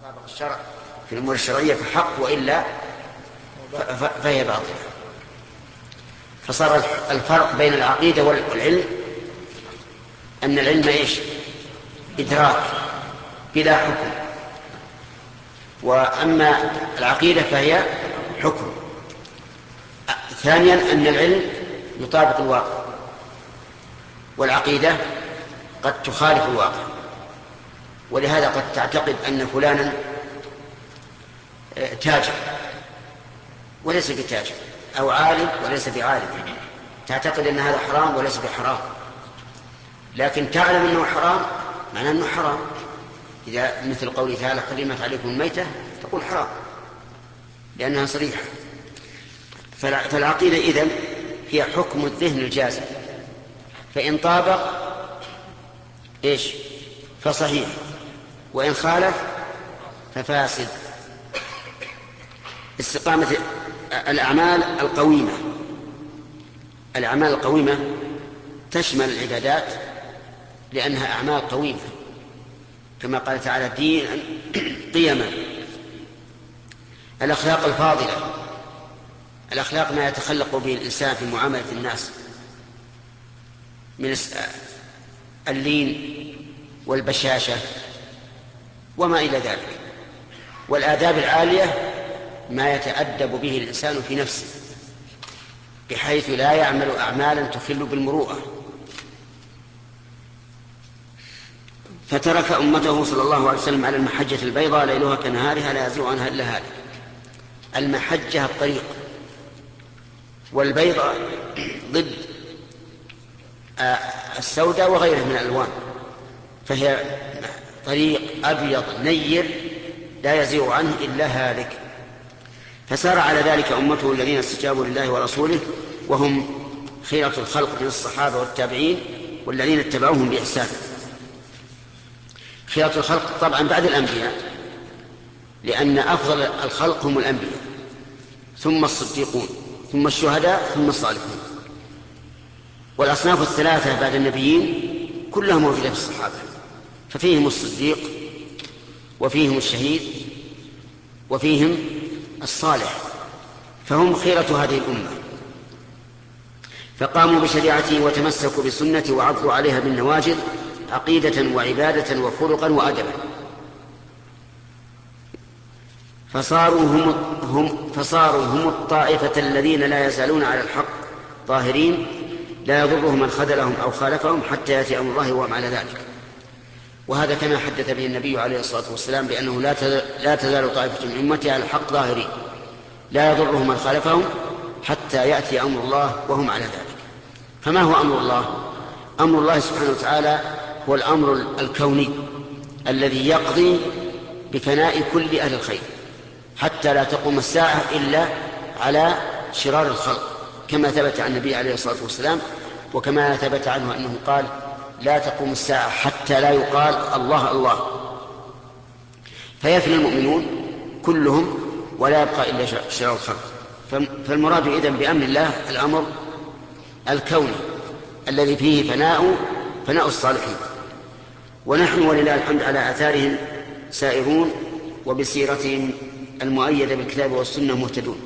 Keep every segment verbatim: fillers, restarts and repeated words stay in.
طابق الشرع في الأمور الشرعية فحق، وإلا فهي باطلة. فصار الفرق بين العقيدة والعلم أن العلم إيش؟ إدراك بلا حكم، وأما العقيدة فهي حكم. ثانيا أن العلم يطابق الواقع، والعقيدة قد تخالف الواقع، ولهذا قد تعتقد أن فلانا تاجر وليس بتاجر، أو عالم وليس بعالم، تعتقد أن هذا حرام وليس بحرام، لكن تعلم أنه حرام معناه أنه حرام. إذا مثل قوله تعالى حرمت عليكم الميتة تقول حرام لأنها صريحة. فالعقيدة إذن هي حكم الذهن الجازم، فإن طابق إيش فصحيح، وإن خالف ففاسد. استقامة الأعمال القويمة، الأعمال القويمة تشمل العبادات لأنها أعمال قويمة، كما قال تعالى دين قيما. الأخلاق الفاضلة، الأخلاق ما يتخلق به الإنسان في معاملة الناس من اللين والبشاشة وما إلى ذلك. والآداب العالية ما يتأدب به الإنسان في نفسه بحيث لا يعمل أعمالا تخل بالمروءة. فترك أمته صلى الله عليه وسلم على المحجة البيضاء ليلها كنهارها لا يزيغ عنها إلا هالك. المحجة الطريق، والبيضاء ضد السوداء وغيره من الألوان، فهي طريق أبيض نير لا يزيغ عنه إلا هالك. فسار على ذلك أمته الذين استجابوا لله ورسوله، وهم خيرة الخلق من الصحابة والتابعين والذين اتبعوهم بإحسان. خيرة الخلق طبعا بعد الأنبياء، لأن أفضل الخلق هم الأنبياء، ثم الصديقون، ثم الشهداء، ثم الصالحون. والأصناف الثلاثة بعد النبيين كلها موجودة في الصحابة، ففيهم الصديق وفيهم الشهيد وفيهم الصالح، فهم خيرة هذه الأمة. فقاموا بشريعته وتمسكوا بسنته وعضوا عليها بالنواجذ عقيدة وعبادة وخلقا وأدبا. فصاروا هم, هم, فصاروا هم الطائفة الذين لا يزالون على الحق ظاهرين لا يضرهم من خذلهم أو خالفهم حتى يأتي أمر الله وهم على ذلك. وهذا كما حدث به النبي عليه الصلاة والسلام بأنه لا تزال طائفة من أمتي على الحق ظاهرين لا يضرهم من خالفهم حتى يأتي أمر الله وهم على ذلك. فما هو أمر الله؟ أمر الله سبحانه وتعالى هو الأمر الكوني الذي يقضي بفناء كل أهل الخير حتى لا تقوم الساعة إلا على شرار الخلق، كما ثبت عن النبي عليه الصلاة والسلام، وكما ثبت عنه أنه قال لا تقوم الساعة حتى لا يقال الله الله، فيفنى المؤمنون كلهم ولا يبقى إلا شرار الخلق. فالمراد إذن بأمر الله الأمر الكوني الذي فيه فناء فناء الصالحين، ونحن ولله الحمد على آثارهم سائرون وبسيرتهم المؤيدة بالكتاب والسنة مهتدون.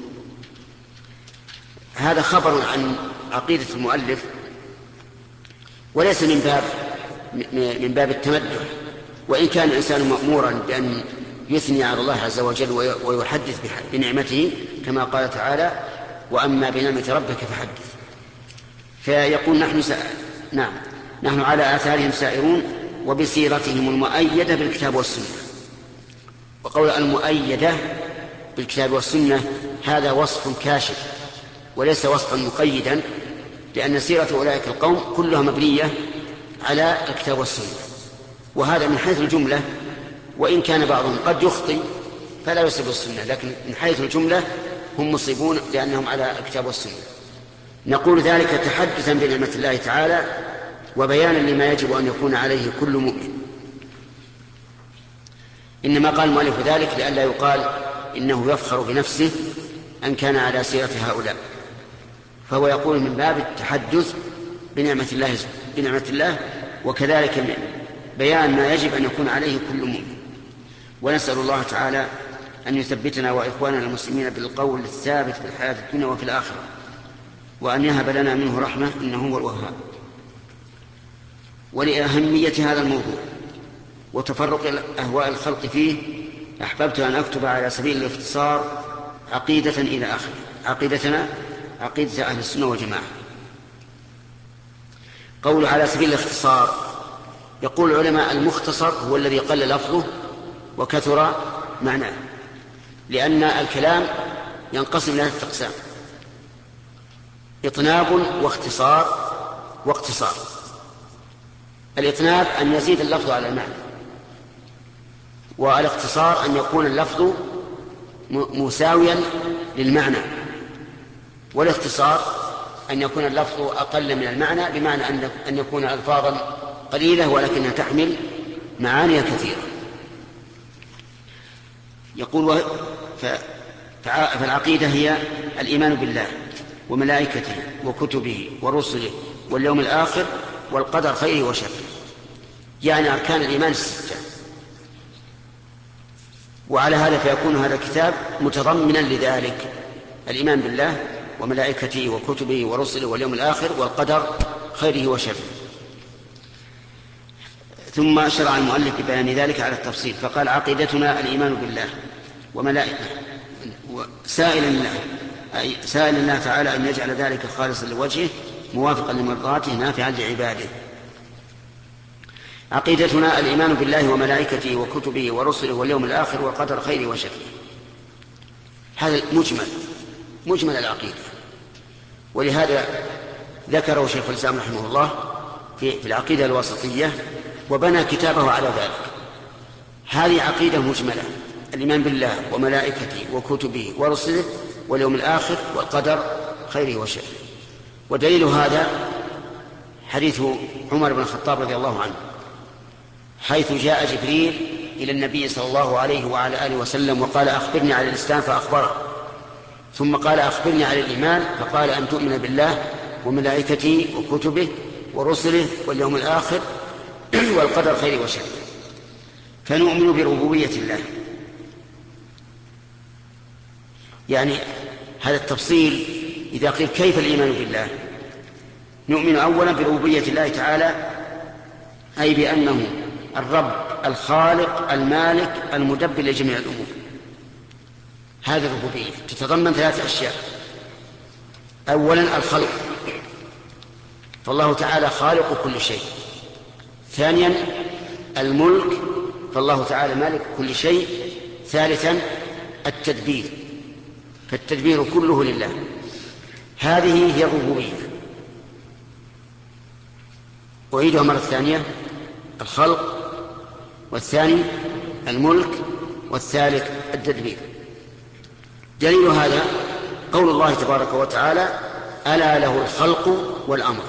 هذا خبر عن عقيدة المؤلف، وليس من باب من باب التمدح، وإن كان الإنسان مأمورا بأن يثني على الله عز وجل ويحدث بنعمته كما قال تعالى وأما بنعمة ربك فحدث. فيقول نحن سأ... نعم نحن على آثارهم سائرون وبسيرتهم المؤيدة بالكتاب والسنة. وقول المؤيدة بالكتاب والسنة هذا وصف كاشف وليس وصفا مقيدا، لأن سيرة أولئك القوم كلها مبنية على الكتاب والسنة، وهذا من حيث الجملة، وإن كان بعضهم قد يخطئ فلا يصيب السنة، لكن من حيث الجملة هم مصيبون لأنهم على الكتاب والسنة. نقول ذلك تحدثا بنعمة الله تعالى وبيانا لما يجب أن يكون عليه كل مؤمن. إنما قال المؤلف ذلك لئلا يقال إنه يفخر بنفسه أن كان على سيرة هؤلاء، فهو يقول من باب التحدث بنعمة الله, بنعمة الله وكذلك بيان ما يجب أن يكون عليه كل مؤمن. ونسأل الله تعالى أن يثبتنا وإخواننا المسلمين بالقول الثابت في الحياة الدنيا وفي الآخرة، وأن يهب لنا منه رحمة إنه هو الوهاب. ولأهمية هذا الموضوع وتفرق أهواء الخلق فيه أحببت أن أكتب على سبيل الاختصار عقيدة إلى آخره. عقيدتنا عقيدة أهل السنة والجماعة. قول على سبيل الاختصار، يقول العلماء المختصر هو الذي قل لفظه وكثر معناه، لأن الكلام ينقسم إلى ثلاثة أقسام: إطناب واختصار واقتصار. الإطناب أن يزيد اللفظ على المعنى، والاختصار أن يكون اللفظ مساويا للمعنى، والاختصار أن يكون اللفظ أقل من المعنى، بمعنى أن يكون ألفاظا قليلة ولكنها تحمل معاني كثيرة. يقول فالعقيدة هي الإيمان بالله وملائكته وكتبه ورسله واليوم الآخر والقدر خيره وشره، يعني أركان الإيمان الستة. وعلى هذا فيكون هذا الكتاب متضمنا لذلك: الإيمان بالله وملائكته وكتبه ورسله واليوم الآخر والقدر خيره وشره. ثم شرع المؤلف ببيان ذلك على التفصيل، فقال: عقيدتنا الإيمان بالله وملائكته، سائلا الله أي سائل الله تعالى أن يجعل ذلك خالصا لوجهه موافقا لمرضاته نافعا لعباده. عقيدتنا الإيمان بالله وملائكته وكتبه ورسله واليوم الآخر والقدر خيره وشره. هذا مجمل مجمل العقيدة، ولهذا ذكره شيخ الإسلام رحمه الله في العقيدة الوسطية وبنى كتابه على ذلك. هذه عقيدة مجملة: الإيمان بالله وملائكته وكتبه ورسله واليوم الآخر والقدر خيره وشره. ودليل هذا حديث عمر بن الخطاب رضي الله عنه، حيث جاء جبريل إلى النبي صلى الله عليه وعلى آله وسلم وقال: أخبرني عن الإسلام، فأخبره. ثم قال: أخبرني عن الإيمان، فقال: أن تؤمن بالله وملائكته وكتبه ورسله واليوم الآخر والقدر خيره وشره. فنؤمن بربوبية الله، يعني هذا التفصيل. إذا قيل كيف الإيمان بالله، نؤمن أولا بربوبية الله تعالى، أي بأنه الرب الخالق المالك المدبر لجميع الأمور. هذه الربوبية تتضمن ثلاث أشياء: أولا الخلق، فالله تعالى خالق كل شيء. ثانيا الملك، فالله تعالى مالك كل شيء. ثالثا التدبير، فالتدبير كله لله. هذه هي الربوبية. أعيدها مرة ثانية: الخلق، والثاني الملك، والثالث التدبير. دليل هذا قول الله تبارك وتعالى: ألا له الخلق والأمر.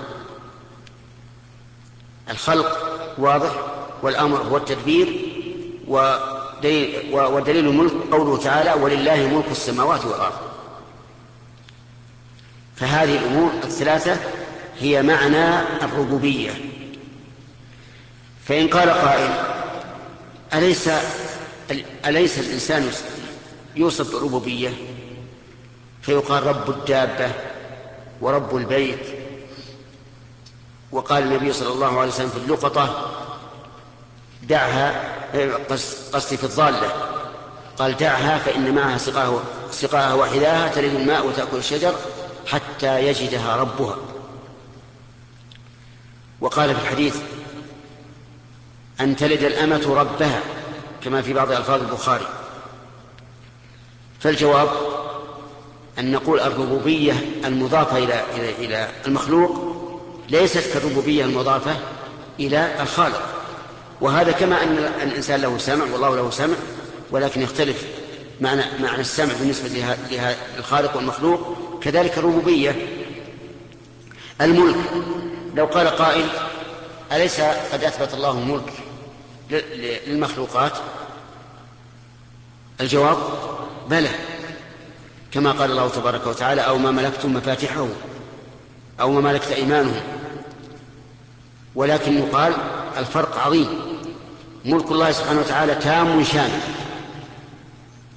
الخلق واضح، والأمر هو التدبير. ودليل, ودليل الملك قوله تعالى: ولله ملك السماوات والأرض. فهذه الأمور الثلاثة هي معنى الربوبية. فإن قال قائل: أليس, أليس الإنسان يوصف بالربوبية؟ فيقال: رب الدابة ورب البيت. وقال النبي صلى الله عليه وسلم في اللقطة: دعها، قصدي في الضالة، قال: دعها فإن معها سقاها وحذاها ترد الماء وتأكل الشجر حتى يجدها ربها. وقال في الحديث: أن تلد الأمة ربها، كما في بعض ألفاظ البخاري. فالجواب أن نقول الربوبية المضافة إلى, إلى, إلى المخلوق ليست كالربوبية المضافة إلى الخالق. وهذا كما أن الإنسان له سمع والله له سمع، ولكن يختلف معنى, معنى السمع بالنسبة للخالق والمخلوق، كذلك الربوبية. الملك، لو قال قائل: أليس قد أثبت الله الملك للمخلوقات؟ الجواب: بلى، كما قال الله تبارك وتعالى: أو ما ملكتم مفاتحه أو ما ملكت أيمانهم. ولكن يقال الفرق عظيم. ملك الله سبحانه وتعالى تام شامل،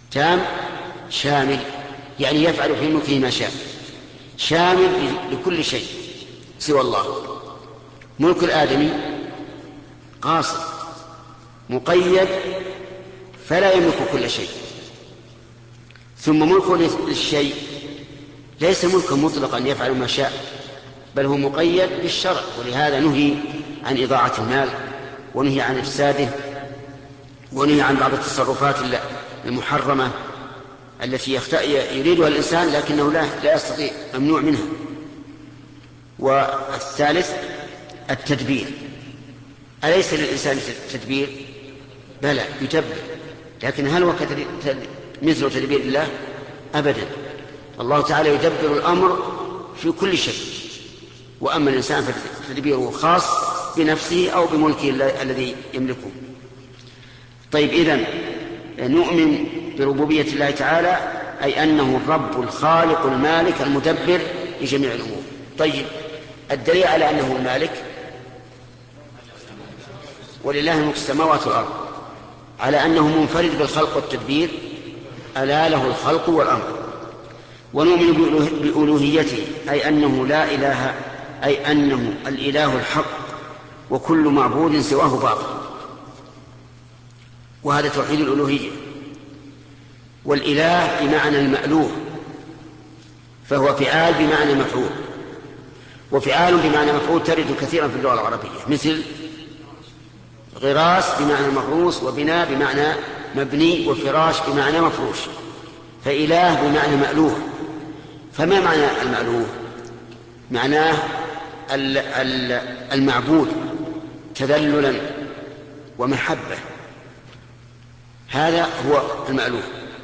تام شامل، يعني يفعل في ملكه ما شاء، شامل لكل شيء سوى الله. ملك الآدمي قاصر مقيد فلا يملك كل شيء. ثم ملك للشيء ليس ملكا مطلقا يفعل ما شاء، بل هو مقيد بالشرع، ولهذا نهي عن إضاعة المال، ونهي عن إفساده، ونهي عن بعض التصرفات المحرمة التي يريدها الإنسان لكنه لا, لا يستطيع، ممنوع منها. والثالث التدبير. أليس للإنسان تدبير؟ بلى يدبر، لكن هل هو مثل تدبير الله؟ أبدا. الله تعالى يدبر الأمر في كل شيء، وأما الإنسان فتدبيره خاص بنفسه أو بملكه الذي يملكه. طيب، إذن نؤمن بربوبية الله تعالى، أي أنه الرب الخالق المالك المدبر لجميع الأمور. طيب، الدليل على أنه المالك: ولله ملك السماوات والأرض، على أنه منفرد بالخلق والتدبير، ألا له الخلق والأمر. ونؤمن بألوهيته، أي أنه لا إله، أي أنه الإله الحق، وكل معبود سواه باطل، وهذا توحيد الألوهية. والإله بمعنى المألوه، فهو فعال بمعنى مفعول، وفعال بمعنى مفعول ترد كثيرا في اللغة العربية، مثل غراس بمعنى مغروس، وبناء بمعنى مبني، وفراش بمعنى مفروش. فإله بمعنى مألوه. فما معنى المألوه؟ معناه المعبود تذللا ومحبة، هذا هو المألوه،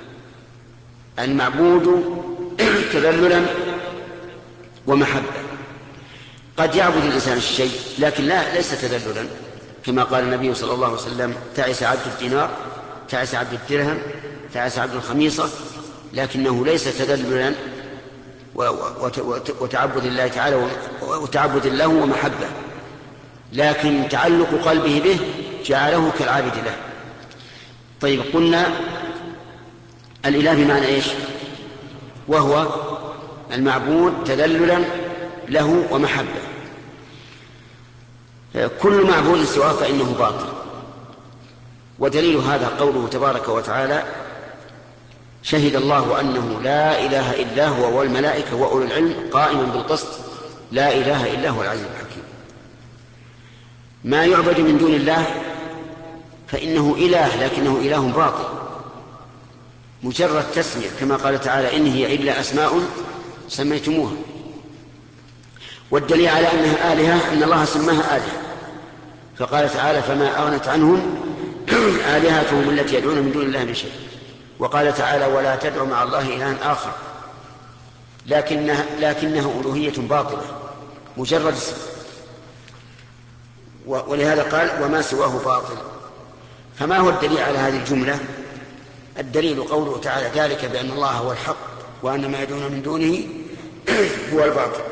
المعبود تذللا ومحبة. قد يعبد الإنسان الشيء لكن لا ليس تذللا، كما قال النبي صلى الله عليه وسلم: تعس عبد الدينار، تعس عبد الدرهم، تعس عبد الخميصة، لكنه ليس تذللا وتعبد الله تعالى وتعبد له ومحبة، لكن تعلق قلبه به جعله كالعابد له. طيب، قلنا الإله بمعنى إيش؟ وهو المعبود تذللا له ومحبة. كل معبود سواه فإنه باطل. ودليل هذا قوله تبارك وتعالى: شهد الله أنه لا إله إلا هو والملائكة وأولو العلم قائما بالقسط لا إله إلا هو العزيز الحكيم. ما يعبد من دون الله فإنه إله، لكنه إله باطل مجرد تسمية، كما قال تعالى: إن هي إلا أسماء سميتموها. والدليل على أنها آلهة أن الله سماها آلهة، فقال تعالى: فما أغنت عنهم آلهتهم التي يدعون من دون الله من شيء. وقال تعالى: ولا تدعوا مع الله إلها آخر، لكنها, لكنها ألوهية باطلة مجرد اسم. ولهذا قال: وما سواه باطل. فما هو الدليل على هذه الجملة؟ الدليل قوله تعالى: ذلك بأن الله هو الحق وأن ما يدعون من دونه هو الباطل.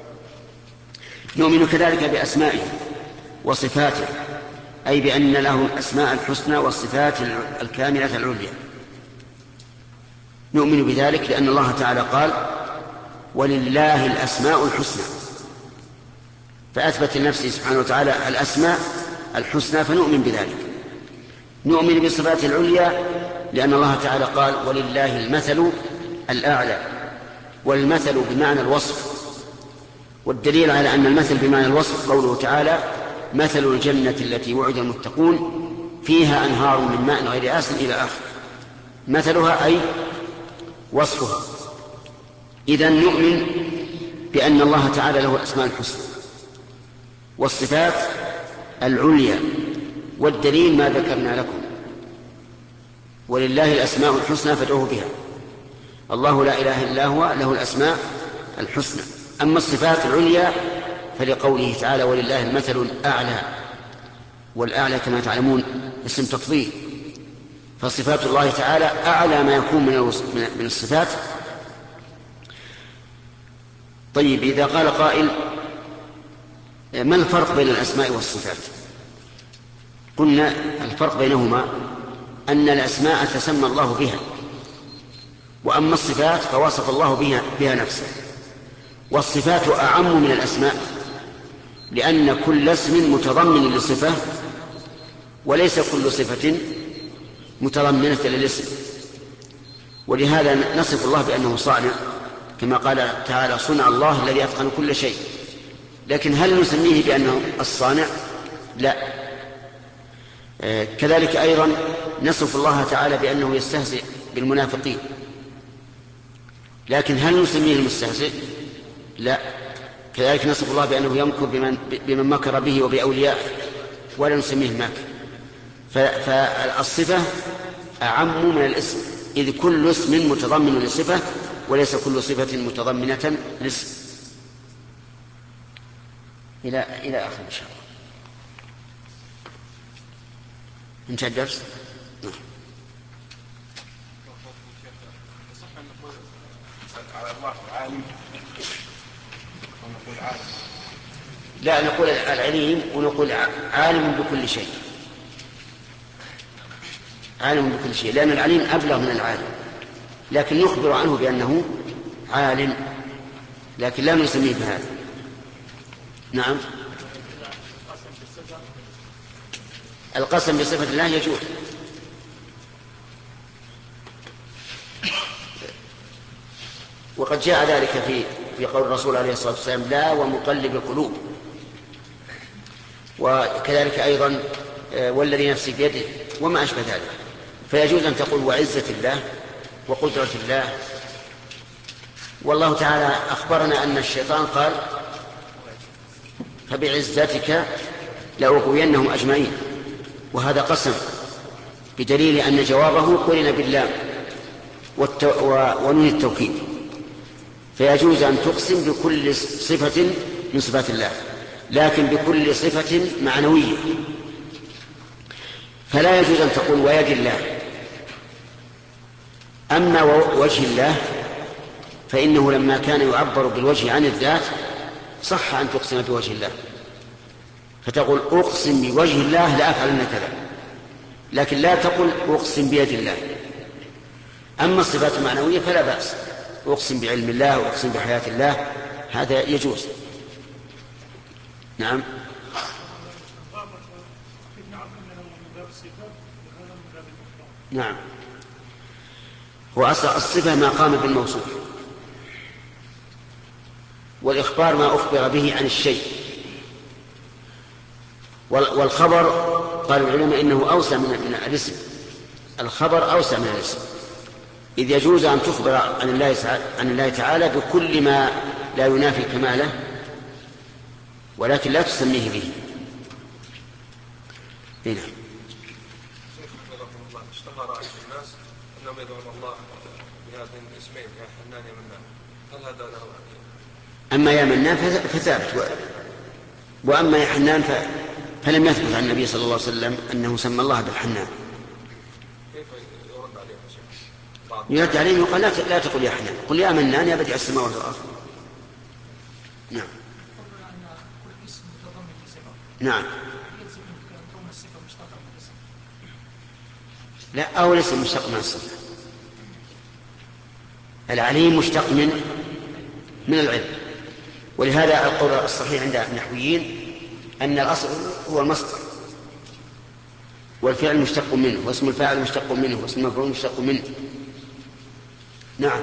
نؤمن كذلك بأسمائه وصفاته، أي بأن له الأسماء الحسنى والصفات الكاملة العليا. نؤمن بذلك لأن الله تعالى قال: ولله الأسماء الحسنى، فأثبت لنفسه سبحانه وتعالى الأسماء الحسنى، فنؤمن بذلك. نؤمن بصفاته العليا لأن الله تعالى قال: ولله المثل الأعلى، والمثل بمعنى الوصف. والدليل على أن المثل بمعنى الوصف قوله تعالى: مثل الجنة التي وعد المتقون فيها أنهار من ماء غير آسن إلى آخر. مثلها أي وصفها. إذن نؤمن بأن الله تعالى له الأسماء الحسنى والصفات العليا، والدليل ما ذكرنا لكم: ولله الأسماء الحسنى فادعوه بها. الله لا إله إلا هو له الأسماء الحسنى. أما الصفات العليا فلقوله تعالى: ولله المثل الأعلى، والأعلى كما تعلمون اسم تفضيل، فصفات الله تعالى أعلى ما يكون من الصفات. طيب، إذا قال قائل: ما الفرق بين الأسماء والصفات؟ قلنا الفرق بينهما أن الأسماء تسمى الله بها وأما الصفات فوصف الله بها, بها نفسه. والصفات أعم من الأسماء، لأن كل اسم متضمن لصفة، وليس كل صفة متضمنة للاسم. ولهذا نصف الله بأنه صانع، كما قال تعالى: صنع الله الذي أتقن كل شيء. لكن هل نسميه بأنه الصانع؟ لا. آه كذلك أيضا نصف الله تعالى بأنه يستهزئ بالمنافقين، لكن هل نسميه المستهزئ؟ لا. كذلك نصف الله بأنه يمكر بمن, بمن مكر به وبأوليائه، ولا نسميه الماكر. فالصفة أعم من الاسم، إذ كل اسم متضمن لصفة، وليس كل صفة متضمنة لاسم. إلى إلى آخر إن شاء الله. انتهى الدرس. لا، نقول العليم ونقول عالم بكل شيء. عالم بكل شيء، لأن العليم أبلغ من العالم، لكن نخبر عنه بأنه عالم، لكن لا نسميه بهذا. نعم. القسم بصفة الله يجوز، وقد جاء ذلك في في قول الرسول عليه الصلاة والسلام: لا ومقلب القلوب. وكذلك أيضا والذي نفسي بيده، وما أشبه ذلك. فيجوز أن تقول وعزة الله وقدرة الله. والله تعالى أخبرنا أن الشيطان قال: فبعزتك لأغوينهم أجمعين، وهذا قسم، بدليل أن جوابه قرن باللام ونون التوكيد. فيجوز أن تقسم بكل صفة من صفات الله، لكن بكل صفة معنوية. فلا يجوز أن تقول ويد الله. أما وجه الله فإنه لما كان يعبر بالوجه عن الذات صح أن تقسم بوجه الله، فتقول أقسم بوجه الله لأفعلن كذا، لكن لا تقل أقسم بيد الله. أما الصفات المعنوية فلا بأس، أقسم بعلم الله وأقسم بحياة الله، هذا يجوز. نعم. نعم. وأصل الصفة ما قام بالموصوف، والإخبار ما أخبر به عن الشيء. والخبر قال العلماء إنه أوسع من الاسم. الخبر أوسع من الاسم، إذ يجوز أن تخبر عن الله عن الله تعالى بكل ما لا ينافي كماله، ولكن لا تسميه به. هنا اشتهر عند الناس أنهم يدعون الله بهذين الاسمين، يا حنان يا منان، هل هذا له؟ أما يا منان فثابت، وأما يا حنان فلم يثبت عن النبي صلى الله عليه وسلم أنه سمى الله بالحنان. كيف يرد عليه شيخ؟ يرد عليه يقال لا, لا تقل يا حنان، قل يا منان يا بديع السماوات والأرض. نعم. نعم. لا، أو الاسم مشتق من الصفة. العليم مشتق من من العلم، ولهذا القول الصحيح عند النحويين أن الأصل هو المصدر، والفعل مشتق منه، واسم الفاعل مشتق منه، واسم المفعول مشتق منه. نعم.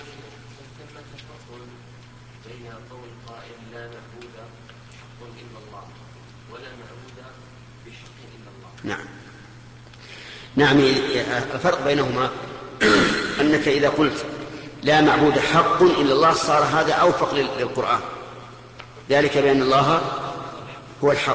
بين قول قائل لا معبود بحق إلا الله ولا معبود بحق إلا الله. نعم. نعم. الفرق بينهما أنك إذا قلت لا معبود حق إلا الله صار هذا أوفق للقرآن، ذلك بأن الله هو الحق،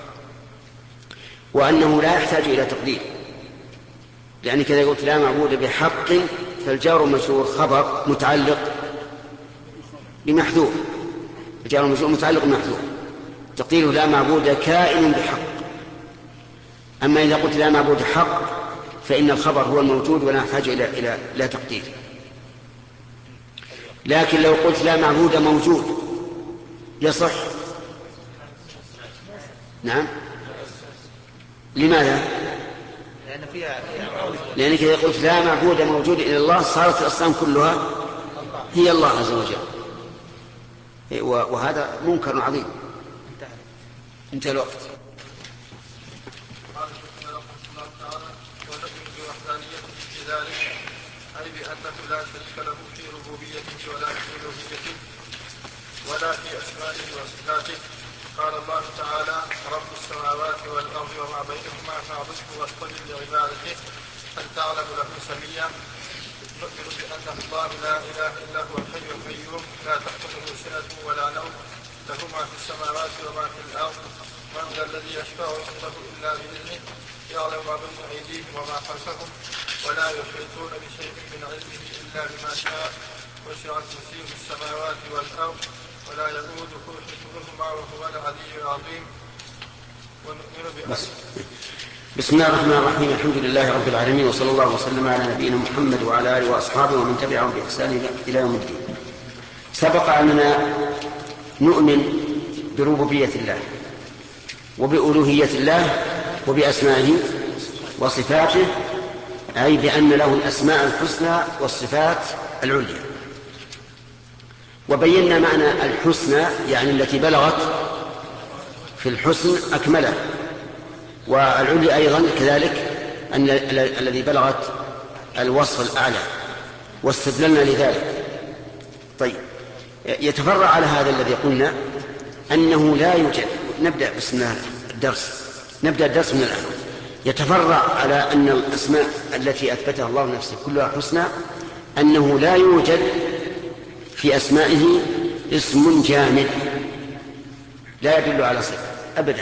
وأنه لا يحتاج إلى تقدير، لأنك إذا قلت لا معبود بحق فالجار والمجرور خبر متعلق بمحذوف، الجار والمجرور متعلق بمحذوف، تقديره لا معبود كائن بحق. أما إذا قلت لا معبود حق فإن الخبر هو الموجود ولا يحتاج إلى إلى لا تقدير. لكن لو قلت لا معبود موجود يصح. نعم. لماذا؟ لأن فيها لأنك إذا قلت لا معبود موجود إلا الله صارت الأصنام كلها هي الله عز وجل، وهذا منكر عظيم. انتهى الوقت. أي بأنه لا شريك له في ربوبيته ولا في ألوهيته ولا في أسمائه وصفاته. قال الله تعالى: رب السماوات والأرض وما بينهما فاعبده واصطبر لعبادته هل تعلم له سميا. نؤمن بأن الله لا إله إلا هو الحي القيوم لا تأخذه سنة ولا نوم، له ما في السماوات وما في الأرض. من ذا الذي يشفع عنده إلا بإذنه، يعلم ما بين أيديهم وما خلفهم، ولا يحيطون بشيء من علمه إلا بما شاء، وسع كرسيه السماوات والأرض ولا يؤوده حفظهما وهو العلي العظيم. ونؤمن بأن بسم الله الرحمن الرحيم. الحمد لله رب العالمين، وصلى الله وسلم على نبينا محمد وعلى آله وأصحابه ومن تبعهم بإحسان إلى يوم الدين. سبق أننا نؤمن بربوبية الله وبألوهية الله وبأسمائه وصفاته، أي بأن له الأسماء الحسنى والصفات العليا. وبينا معنى الحسنى يعني التي بلغت في الحسن أكمله، والعليا أيضا كذلك أن الذي بلغت الوصف الأعلى، واستدللنا لذلك. طيب، يتفرع على هذا الذي قلنا أنه لا يوجد. نبدأ بسم الله الدرس نبدأ الدرس من الآن. يتفرع على أن الأسماء التي أثبتها الله نفسه كلها حسنى، أنه لا يوجد في أسمائه اسم جامد لا يدل على صفة أبدا.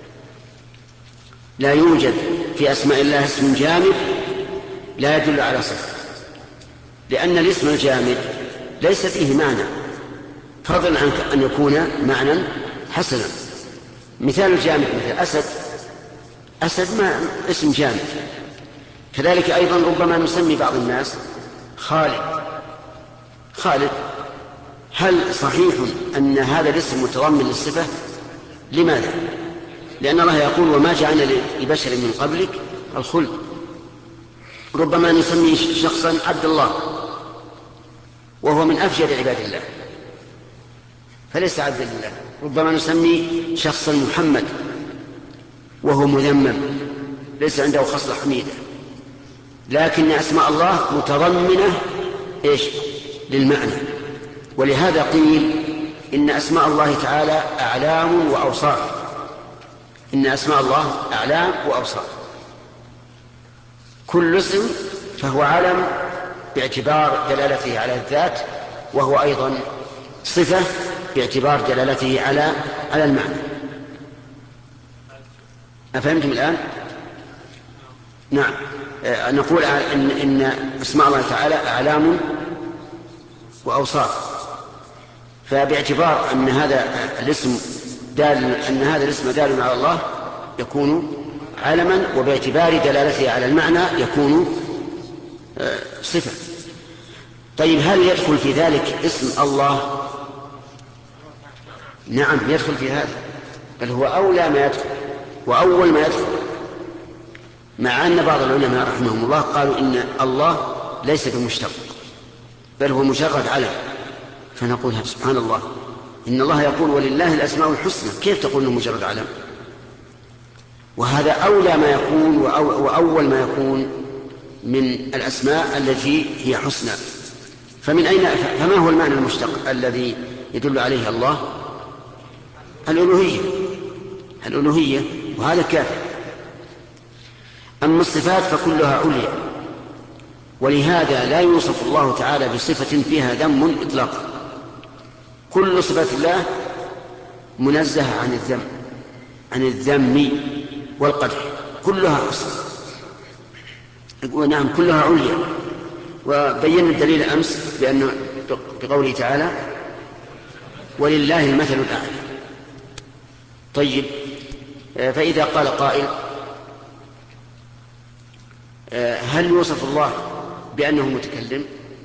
لا يوجد في أسماء الله اسم جامد لا يدل على صفة، لأن الاسم الجامد ليس فيه معنى، فضلا عن أن يكون معنى حسنا. مثال الجامد مثل أسد، أسد ما اسم جامد. كذلك أيضا ربما نسمي بعض الناس خالد خالد هل صحيح أن هذا الاسم متضمن للصفة؟ لماذا؟ لأن الله يقول: وما جعلنا لبشر من قبلك الخلد. ربما نسمي شخصا عبد الله وهو من أفجر عباد الله فليس عبد الله. ربما نسمي شخصا محمد وهو مذمم ليس عنده خصلة حميدة. لكن أسماء الله متضمنة إيش؟ للمعنى. ولهذا قيل إن أسماء الله تعالى أعلام وأوصاف. إن أسماء الله أعلام وأوصاف. كل اسم فهو علم باعتبار دلالته على الذات، وهو أيضا صفة باعتبار دلالته على على المعنى. أفهمتم الآن؟ نعم. آه نقول إن, إن أسماء الله تعالى أعلام وأوصاف، فباعتبار أن هذا الاسم دال أن هذا الاسم دال على الله يكون علما، وباعتبار دلالته على المعنى يكون آه صفة. طيب، هل يدخل في ذلك اسم الله؟ نعم، يدخل في هذا، بل هو أولى ما يدخل وأول ما يدخل، مع أن بعض العلماء رحمهم الله قالوا إن الله ليس بمشتق بل هو مجرد علم. فنقول سبحان الله، إن الله يقول: ولله الأسماء الحسنى، كيف تقول إنه مجرد علم؟ وهذا أولى ما يكون وأول ما يكون من الأسماء التي هي حسنى. فمن أين فما هو المعنى المشتق الذي يدل عليه الله؟ الألوهية الألوهية وهذا كافر. أما الصفات فكلها عليا، ولهذا لا يوصف الله تعالى بصفة فيها ذم إطلاقا. كل صفات الله منزهة عن الذم عن الذم والقدح، كلها حسن، ونعم كلها عليا. وبينا الدليل أمس بأنه بقوله تعالى: ولله المثل الأعلى. طيب، فإذا قال قائل: هل يوصف الله بأنه متكلم؟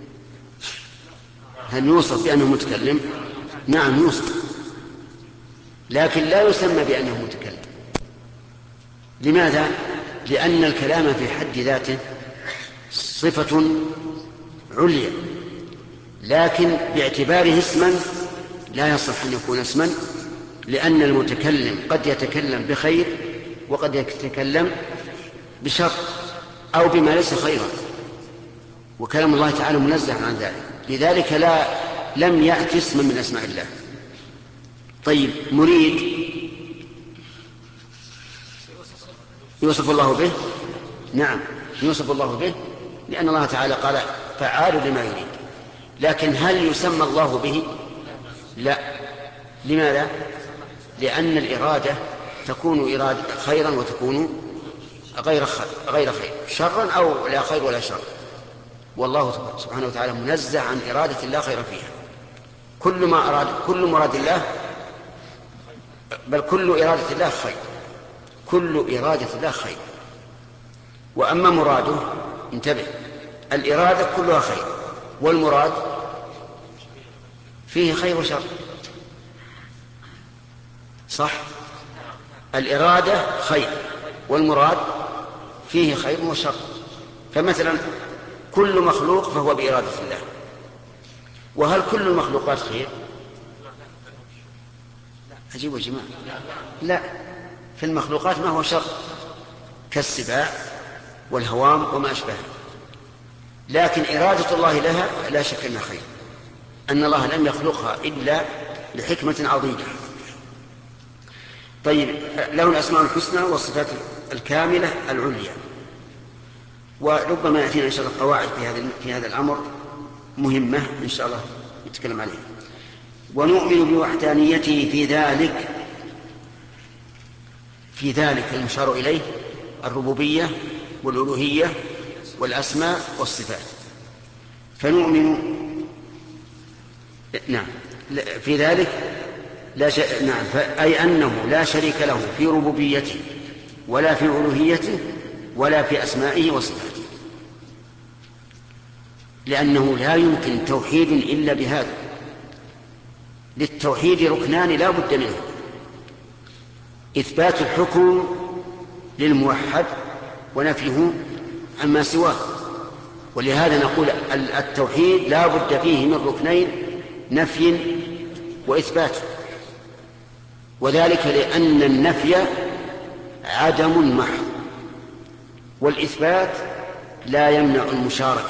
هل يوصف بأنه متكلم؟ نعم يوصف، لكن لا يسمى بأنه متكلم. لماذا؟ لأن الكلام في حد ذاته صفة عليا، لكن باعتباره اسما لا يصح أن يكون اسما، لأن المتكلم قد يتكلم بخير وقد يتكلم بشر أو بما ليس خيرا، وكلام الله تعالى منزه عن ذلك، لذلك لا لم يأتي اسما من أسماء الله. طيب، مريد يوصف الله به؟ نعم يوصف الله به، لأن الله تعالى قال فعال لما يريد، لكن هل يسمى الله به؟ لا. لماذا؟ لأن الإرادة تكون إرادة خيرا وتكون غير غير خير، شرا أو لا خير ولا شر، والله سبحانه وتعالى منزه عن إرادة لا خير فيها. كل ما أراد كل مراد الله، بل كل إرادة الله خير، كل إرادة الله خير. وأما مراده، انتبه، الإرادة كلها خير، والمراد فيه خير وشر، صح؟ الإرادة خير والمراد فيه خير وشر. فمثلا كل مخلوق فهو بإرادة الله، وهل كل المخلوقات خير؟ أجيب يا جماعة، لا، في المخلوقات ما هو شر كالسباع والهوام وما أشبهه، لكن إرادة الله لها لا شك أنها خير، أن الله لم يخلقها إلا لحكمة عظيمة. طيب، له الأسماء الحسنى والصفات الكاملة العليا. وربما يأتينا إن شاء الله قواعد في هذا في هذا الأمر مهمة إن شاء الله نتكلم عليها. ونؤمن بوحدانيته في ذلك، في ذلك المشار إليه الربوبية والألوهية والأسماء والصفات. فنؤمن نعم في ذلك لا ش... نعم أي أنه لا شريك له في ربوبيته ولا في ألوهيته ولا في أسمائه وصفاته، لأنه لا يمكن توحيد إلا بهذا. للتوحيد ركنان لا بد منه: إثبات الحكم للموحد ونفيه عما سواه. ولهذا نقول التوحيد لا بد فيه من ركنين: نفي وإثبات. وذلك لأن النفي عدم محض، والإثبات لا يمنع المشاركة.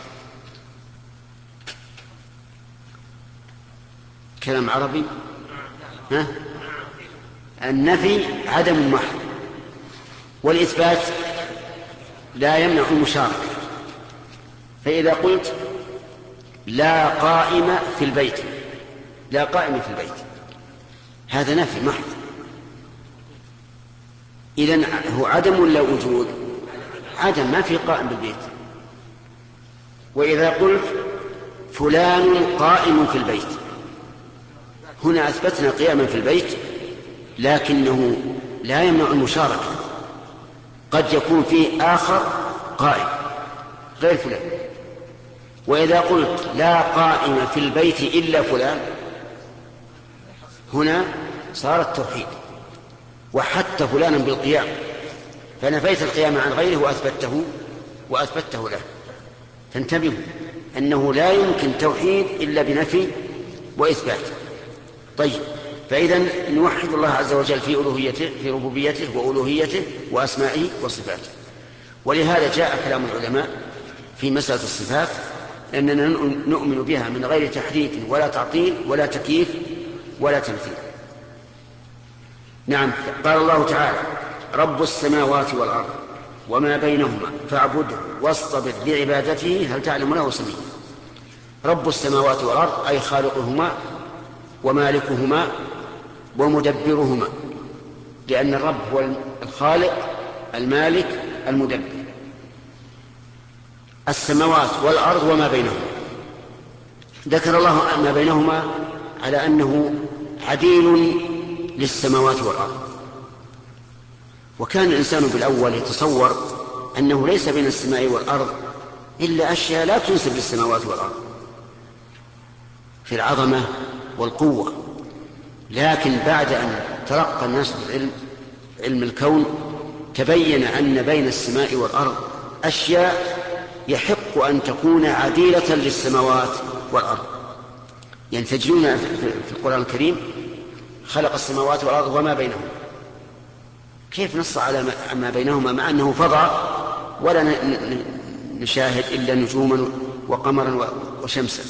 كلام عربي، ها؟ النفي عدم محض، والإثبات لا يمنع المشاركة. فإذا قلت لا قائم في البيت، لا قائم في البيت، هذا نفي محض، إذن هو عدم ولا وجود؟ عدم، ما في قائم بالبيت. وإذا قلت فلان قائم في البيت، هنا أثبتنا قياما في البيت، لكنه لا يمنع المشاركة، قد يكون فيه آخر قائم غير فلان. وإذا قلت لا قائم في البيت إلا فلان، هنا صار التوحيد، وحتى فلانا بالقيام، فنفيت القيام عن غيره وأثبته وأثبته له. فانتبهوا أنه لا يمكن توحيد إلا بنفي وإثبات. طيب، فإذا نوحد الله عز وجل في ألوهيته، في ربوبيته وألوهيته وأسمائه وصفاته. ولهذا جاء كلام العلماء في مسألة الصفات أننا نؤمن بها من غير تحريف ولا تعطيل ولا تكييف ولا تمثيل. نعم، قال الله تعالى: رب السماوات والأرض وما بينهما فاعبده واصطبر لعبادته هل تعلم له سميا. رب السماوات والأرض أي خالقهما ومالكهما ومدبرهما، لأن الرب هو الخالق المالك المدبر. السماوات والأرض وما بينهما، ذكر الله ما بينهما على أنه عديل للسماوات والأرض. وكان الإنسان بالأول يتصور أنه ليس بين السماء والأرض إلا أشياء لا تنسب للسماوات والأرض في العظمة والقوة، لكن بعد أن ترقى الناس بالعلم، علم الكون، تبين أن بين السماء والأرض أشياء يحق أن تكون عديلة للسماوات والأرض. يعني تجدون في القرآن الكريم خلق السماوات والأرض وما بينهما، كيف نص على ما بينهما مع أنه فضاء ولا نشاهد إلا نجوما وقمرا وشمسا؟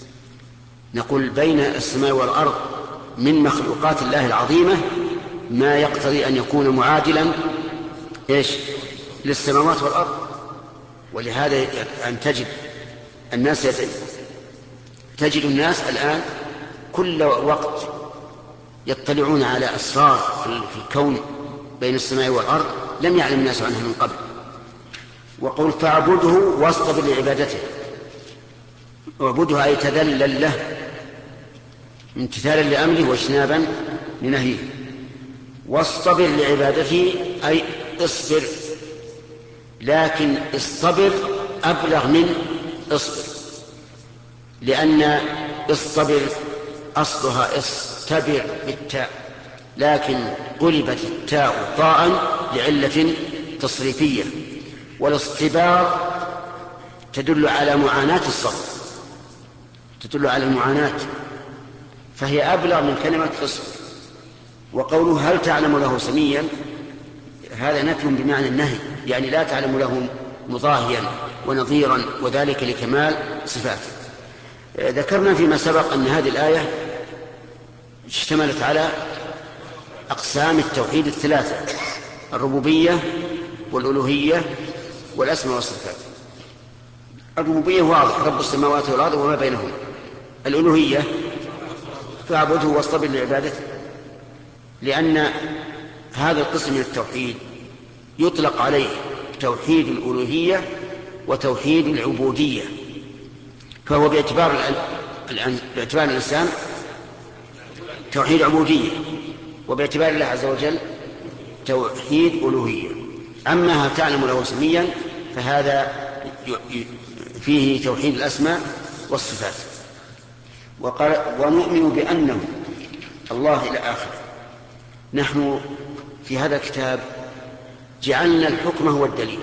نقول بين السماء والأرض من مخلوقات الله العظيمة ما يقتضي أن يكون معادلا إيش للسماوات والأرض. ولهذا أن تجد الناس تجد الناس الآن كل وقت يطلعون على أسرار في الكون بين السماء والأرض لم يعلم الناس عنها من قبل. وقل فاعبده واصطبر لعبادته. واعبده أي تذلل له امتثالا لأمره واجتنابا لنهيه. واصطبر لعبادته أي اصبر، لكن الصبر أبلغ من اصبر، لأن الصبر أصلها اصطبر بالتاء، لكن قلبت التاء طاء لعلة تصريفية، والاصطبار تدل على معاناة الصبر، تدل على المعاناة، فهي أبلغ من كلمة اصبر. وقوله هل تعلم له سميا هذا نفي بمعنى النهي، يعني لا تعلم له مضاهيا ونظيرا، وذلك لكمال صفاته. ذكرنا فيما سبق أن هذه الآية اشتملت على أقسام التوحيد الثلاثة: الربوبية والألوهية والأسماء والصفات. الربوبية واضح، رب السماوات والأرض وما بينهما. الألوهية فاعبده واصطبر لعبادته، لأن هذا القسم من التوحيد يطلق عليه توحيد الألوهية وتوحيد العبودية، فهو باعتبار الآن باعتبار الإنسان توحيد عبودية، وباعتبار الله عز وجل توحيد ألوهية. أما هل تعلم له سميا فهذا فيه توحيد الأسماء والصفات. وقال ونؤمن بأنه الله إلى آخره. نحن في هذا الكتاب جعلنا الحكم هو الدليل،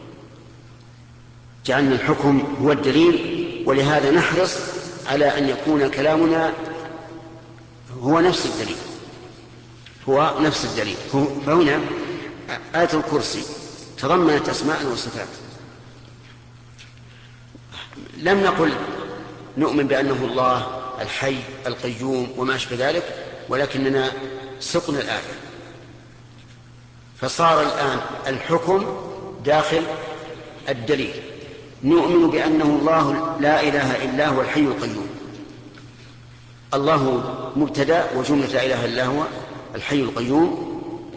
جعلنا الحكم هو الدليل، ولهذا نحرص على أن يكون كلامنا هو نفس الدليل، هو نفس الدليل. فهنا آية الكرسي تضمنت أسماء وصفات، لم نقل نؤمن بأنه الله الحي القيوم وما أشبه ذلك، ولكننا سقنا الآية، فصار الآن الحكم داخل الدليل. نؤمن بأنه الله لا إله إلا هو الحي القيوم. الله مبتدأ وجملة لا إله إلا هو الحي القيوم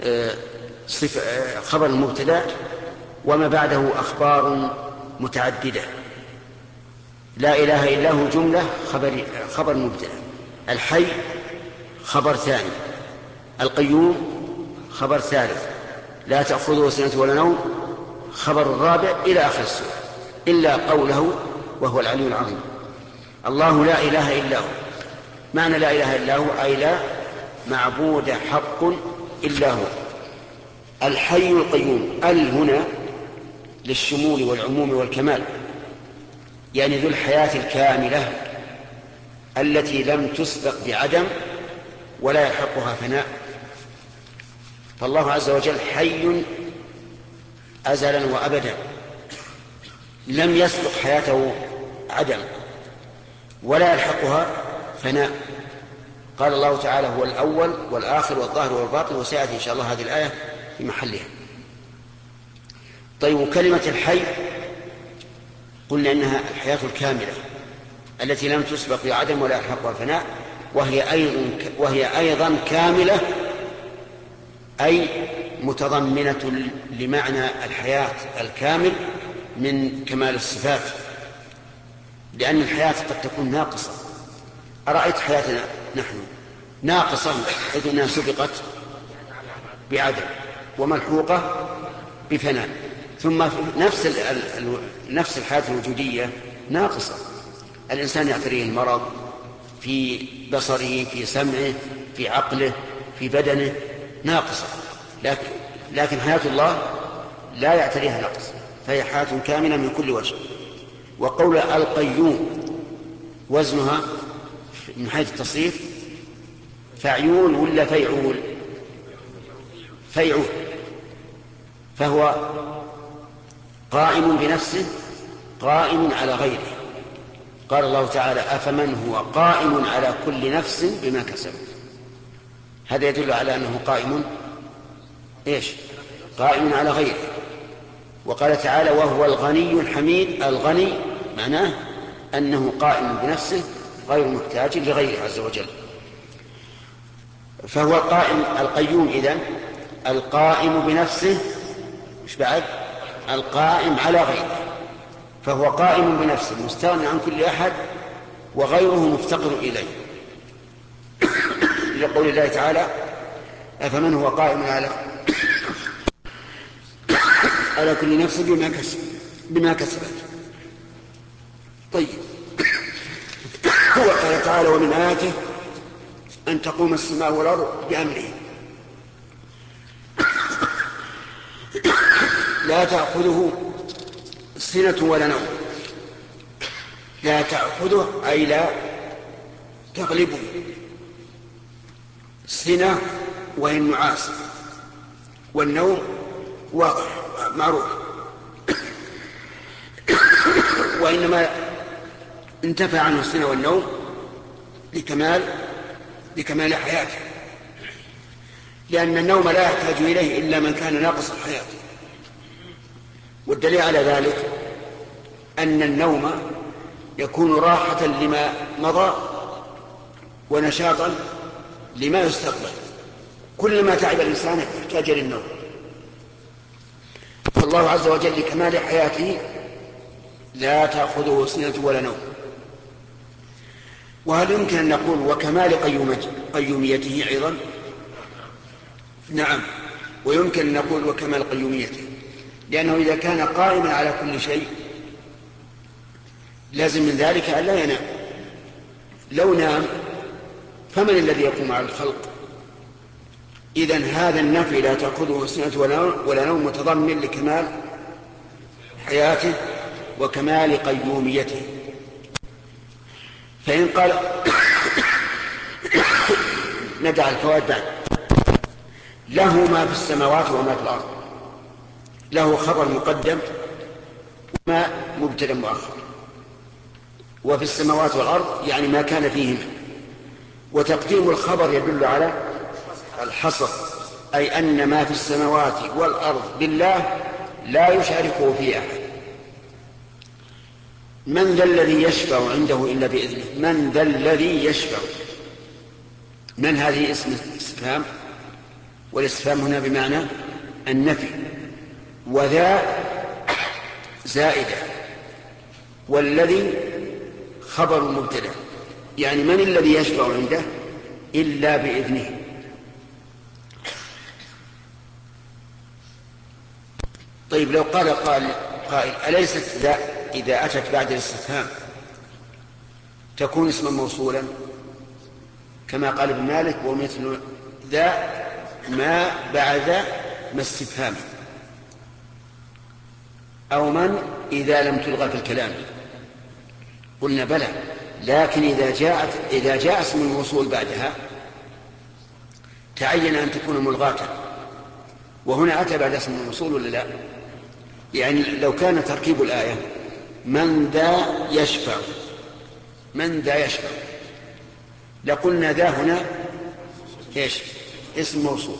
خبر المبتدأ، وما بعده أخبار متعددة. لا إله إلا هو جملة خبر خبر مبتدأ، الحي خبر ثاني، القيوم خبر ثالث، لا تأخذه سنة ولا نوم خبر الرابع، إلى آخر السورة، إلا قوله وهو العلي العظيم. الله لا إله إلا هو، معنى لا إله إلا هو أي لا معبود حق إلا هو. الحي القيوم ال هنا للشمول والعموم والكمال، يعني ذو الحياة الكاملة التي لم تسبق بعدم ولا يلحقها فناء. فالله عز وجل حي أزلا وأبدا، لم يسبق حياته عدم ولا يلحقها فناء. قال الله تعالى هو الأول والآخر والظاهر والباطن، وسيأتي إن شاء الله هذه الآية في محلها. طيب، كلمة الحي قلنا إنها الحياة الكاملة التي لم تسبق بعدم ولا يلحقها فناء، وهي أيضا وهي أيضا كاملة، أي متضمنة لمعنى الحياة الكامل من كمال الصفات، لأن الحياة قد تكون ناقصة. أرأيت حياتنا نحن ناقصة حيث أنها سبقت بعدم وملحوقة بفناء، ثم نفس نفس الحياة الوجودية ناقصة. الإنسان يعتريه المرض في بصره، في سمعه، في عقله، في بدنه، ناقصة. لكن, لكن حياة الله لا يعتريها نقص، فهي حياة كاملة من كل وجه. وقول القيوم وزنها من حيث التصريف فعيول ولا فيعول؟ فيعول. فهو قائم بنفسه قائم على غيره. قال الله تعالى أفمن هو قائم على كل نفس بما كسبت. هذا يدل على أنه قائم إيش؟ قائم على غيره. وقال تعالى وهو الغني الحميد. الغني معناه أنه قائم بنفسه غير محتاج لغيره عز وجل. فهو القائم القيوم إذن القائم بنفسه، مش بعد القائم على غيره. فهو قائم بنفسه مستغني عن كل أحد وغيره مفتقر إليه، لقول الله تعالى أفمن هو قائم على على كل نفس بما كسب بما كسبت. طيب وقال تعالى ومن آياته أن تقوم السماء والأرض بأمره لا تأخذه سنة ولا نوم. لا تأخذه أي لا تغلبه. السنة وهي النعاس، والنوم واضح معروف، وإنما انتفى عنه السنة والنوم لكمال لكمال حياته، لأن النوم لا يحتاج إليه إلا من كان ناقص الحياة. والدليل على ذلك أن النوم يكون راحة لما مضى ونشاطا لما يستقبل. كلما تعب الإنسان يحتاج للنوم. فالله عز وجل لكمال حياته لا تأخذه سنة ولا نوم. وهل يمكن أن نقول وكمال قيوميته أيضا؟ نعم، ويمكن أن نقول وكمال قيوميته، لأنه إذا كان قائما على كل شيء لازم من ذلك أن لا ينام. لو نام فمن الذي يقوم على الخلق؟ إذن هذا النفي لا تأخذه سنة ولا نوم متضمن لكمال حياته وكمال قيوميته. فإن قال ندع الفوائد بعد. له ما في السماوات وما في الأرض. له خبر مقدم وما مبتدأ مؤخر. وفي السماوات والأرض يعني ما كان فيهما. وتقديم الخبر يدل على الحصر، أي أن ما في السماوات والأرض بالله لا يشاركه فيه أحد. من ذا الذي يشفع عنده إلا بإذنه؟ من ذا الذي يشفع؟ من هذه اسم استفهام، والاستفهام هنا بمعنى النفي، وذا زائدة، والذي خبر مبتدأ، يعني من الذي يشفع عنده إلا بإذنه. طيب لو قال قائل قائل أليست ذا إذا أتت بعد الاستفهام تكون اسما موصولا كما قال ابن مالك ومثل ذا ما بعد ما استفهام، أو من إذا لم تلغى في الكلام؟ قلنا بلى، لكن إذا جاءت إذا جاء اسم الموصول بعدها تعين أن تكون ملغاة. وهنا أتى بعد اسم الموصول ولا لا؟ يعني لو كان تركيب الآية من ذا يشفع، من ذا يشفع، لقلنا ذا هنا إيش؟ اسم موصول.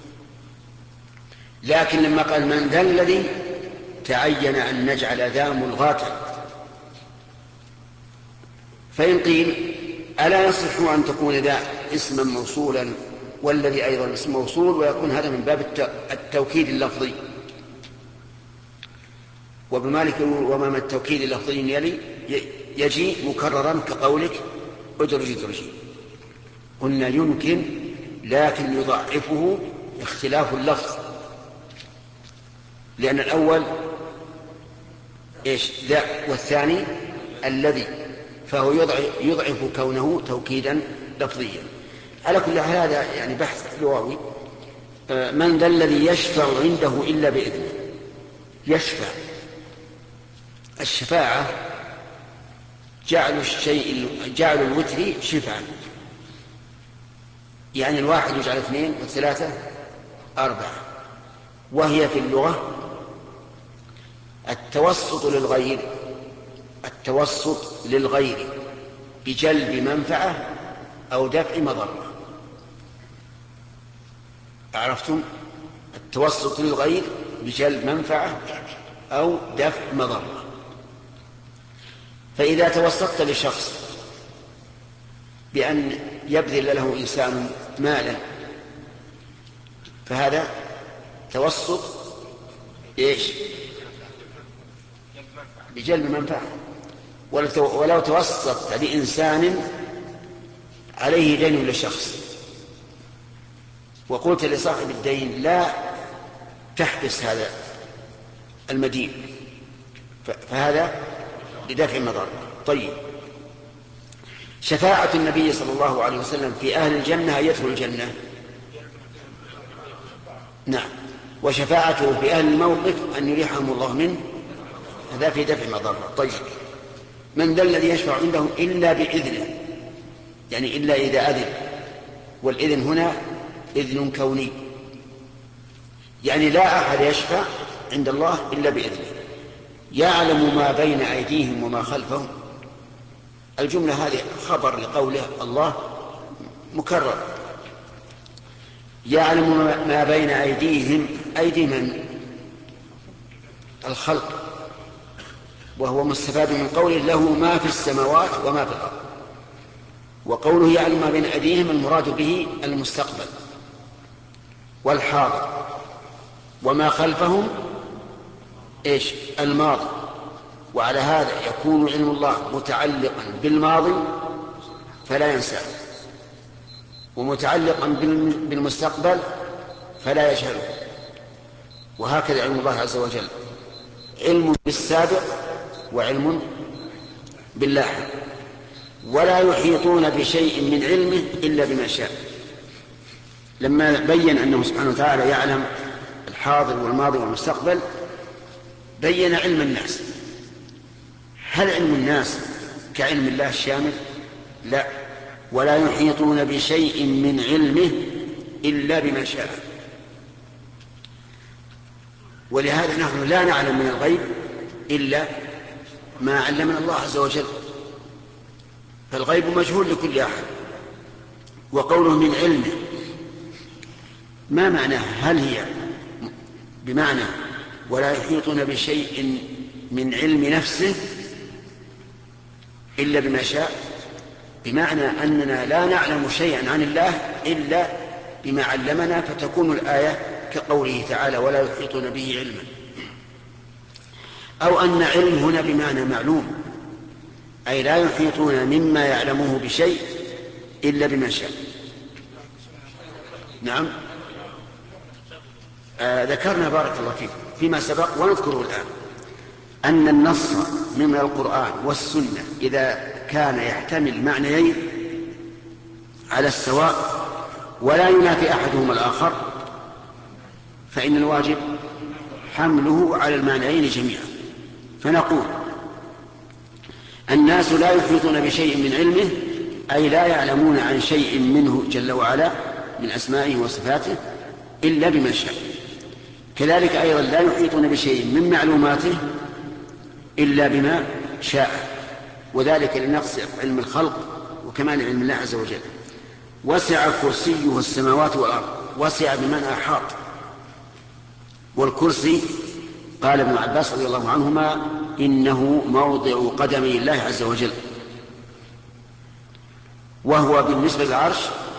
لكن لما قال من ذا الذي تعين أن نجعل ذا ملغاة. فإن قيل ألا يصح أن تكون ذا اسما موصولا والذي أيضا اسم موصول، ويكون هذا من باب التوكيد اللفظي؟ وبمالك وما التوكيد اللفظي يلي يجي مكررا كقولك ادرج ادرجي. قلنا يمكن، لكن يضعفه اختلاف اللفظ، لأن الأول إيش؟ ذا، والثاني الذي، فهو يضعف كونه توكيدا لفظيا. على كل حال هذا يعني بحث لغوي. من ذا الذي يشفع عنده إلا بإذنه؟ يشفع. الشفاعة جعل الشيء جعل الوتر شفعا، يعني الواحد يجعل اثنين والثلاثة أربعة، وهي في اللغة التوسط للغير التوسط للغير بجلب منفعة أو دفع مضرة. عرفتم؟ التوسط للغير بجلب منفعة أو دفع مضرة. فإذا توسطت لشخص بأن يبذل له إنسان مالا فهذا توسط إيش؟ بجلب منفعة. ولو توسطت لإنسان عليه دين لشخص وقلت لصاحب الدين لا تحبس هذا المدين فهذا بدفع مضار. طيب، شفاعة النبي صلى الله عليه وسلم في أهل الجنة يدخل الجنة، نعم، وشفاعته في أهل الموقف أن يريحهم الله منه، هذا في دفع مضار. طيب، من ذا الذي يشفع عنده إلا بإذنه، يعني إلا إذا أذن، والإذن هنا إذن كوني، يعني لا أحد يشفع عند الله إلا بإذنه. يعلم ما بين أيديهم وما خلفهم. الجملة هذه خبر لقوله الله مكرر. يعلم ما بين أيديهم، أيدي من؟ الخلق، وهو مستفاد من قوله له ما في السماوات وما في الأرض. وقوله يعلم ما بين أيديهم المراد به المستقبل والحاضر، وما خلفهم إيش؟ الماضي. وعلى هذا يكون علم الله متعلقا بالماضي فلا ينساه، ومتعلقا بالمستقبل فلا يجهله. وهكذا علم الله عز وجل، علم بالسابق وعلم باللاحق، ولا يحيطون بشيء من علمه إلا بما شاء. لما بين أنه سبحانه وتعالى يعلم الحاضر والماضي والمستقبل بين علم الناس. هل علم الناس كعلم الله الشامل؟ لا، ولا يحيطون بشيء من علمه إلا بما شاء. ولهذا نحن لا نعلم من الغيب إلا ما علمنا الله عز وجل، فالغيب مجهول لكل أحد. وقوله من علمه ما معناه؟ هل هي بمعنى ولا يحيطون بشيء من علم نفسه إلا بما شاء، بمعنى أننا لا نعلم شيئا عن الله إلا بما علمنا، فتكون الآية كقوله تعالى ولا يحيطون به علما، أو أن علم هنا بمعنى معلوم، أي لا يحيطون مما يعلمه بشيء إلا بما شاء. نعم، آه ذكرنا بارك الله فيك فيما سبق ونذكره الآن أن النص من القرآن والسنة إذا كان يحتمل معنيين على السواء ولا ينافي أحدهما الآخر فإن الواجب حمله على المعنيين جميعا. فنقول الناس لا يحيطون بشيء من علمه، أي لا يعلمون عن شيء منه جل وعلا من أسمائه وصفاته إلا بما شاء. كذلك أيضا لا يحيطون بشيء من معلوماته إلا بما شاء، وذلك لنقص علم الخلق وكمال علم الله عز وجل. وسع كرسيه السماوات والأرض، وسع بمعنى أحاط. والكرسي قال ابن عباس رضي الله عنهما إنه موضع قدمي الله عز وجل، وهو بالنسبة للعرش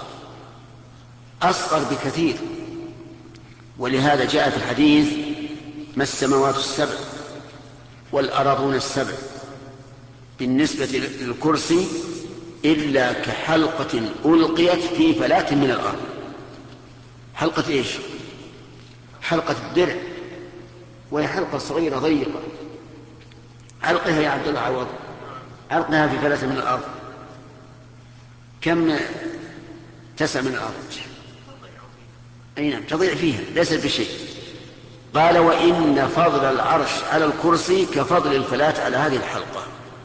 أصغر بكثير. ولهذا جاء في الحديث ما السماوات السبع والأراضون السبع بالنسبة للكرسي إلا كحلقة ألقيت في فلاة من الأرض. حلقة إيش؟ حلقة الدرع، وهي حلقة صغيرة ضيقة. ألقها يا عبد الله عوض، ألقها في فلاة من الأرض، كم تسع من الأرض؟ أي نعم، تضيع فيها ليس بشيء. قال وإن فضل العرش على الكرسي كفضل الفلاة على هذه الحلقة.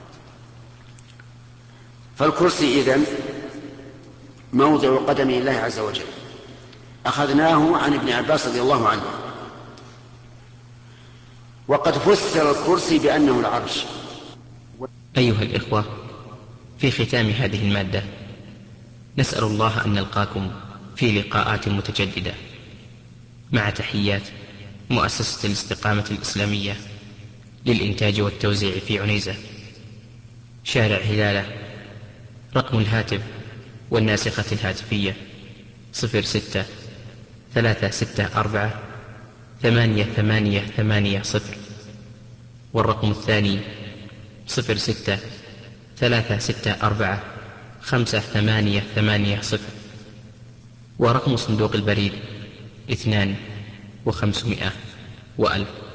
فالكرسي إذن موضع قدم الله عز وجل، أخذناه عن ابن عباس رضي الله عنه. وقد فسر الكرسي بأنه العرش. أيها الإخوة، في ختام هذه المادة نسأل الله أن نلقاكم في لقاءات متجددة، مع تحيات مؤسسة الاستقامة الإسلامية للإنتاج والتوزيع في عنيزة، شارع هلالة. رقم الهاتف والناسخة الهاتفية صفر ستة ثلاثة ستة أربعة ثمانية ثمانية ثمانية صفر، والرقم الثاني صفر ستة ثلاثة ستة أربعة خمسة ثمانية ثمانية صفر، ورقم صندوق البريد اثنان وخمسمائة وألف.